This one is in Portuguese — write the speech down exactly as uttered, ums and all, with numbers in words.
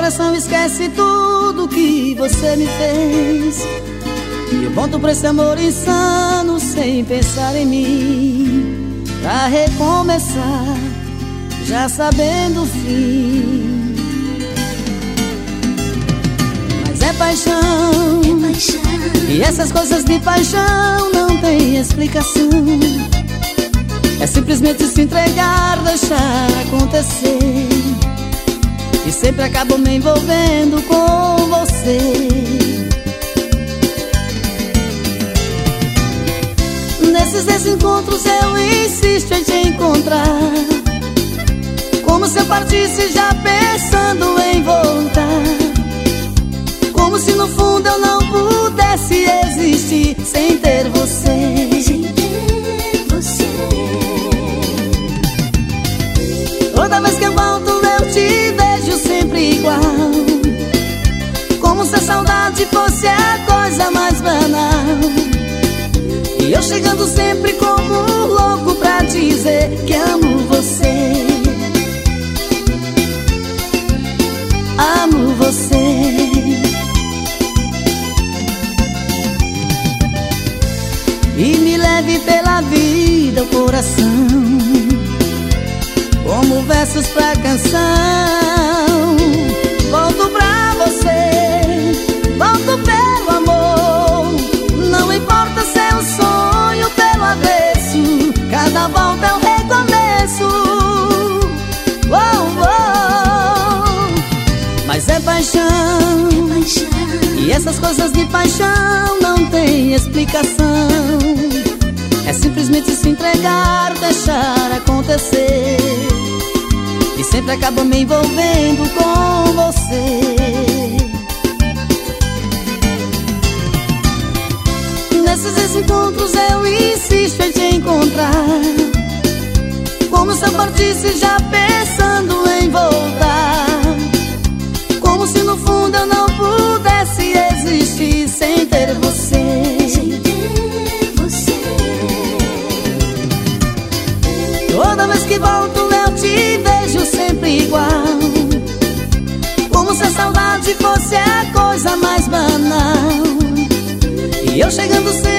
coração esquece tudo que você me fez. E eu volto pra esse amor insano sem pensar em mim, pra recomeçar, já sabendo o fim. Mas é paixão, é paixão, e essas coisas de paixão não tem explicação. É simplesmente se entregar, deixar acontecer, e sempre acabo me envolvendo com você. Nesses desencontros eu insisto em te encontrar, como se eu partisse já pensando em voltar, como se no fundo eu não pudesse existir sem ter você. sem ter você. Toda vez que eu volto eu te vejo sempre igual, como se a saudade fosse a coisa mais banal. E eu chegando sempre como louco pra dizer que amo você, amo você. E me leve pela vida o coração, como versos pra canção. Volto pra você, volto pelo amor, não importa seu sonho pelo avesso, cada volta é um recomeço. Oh, oh. Mas é paixão, É paixão, e essas coisas de paixão não tem explicação. É simplesmente se entregar, deixar acontecer, e sempre acabo me envolvendo com você. Nesses desencontros eu insisto em te encontrar, como se eu partisse já pensando em voltar, como se no fundo eu não pudesse existir sem ter você. sem ter você. Toda vez que volto eu te vejo sempre igual, como se a saudade fosse a coisa mais banal. E eu chegando sempre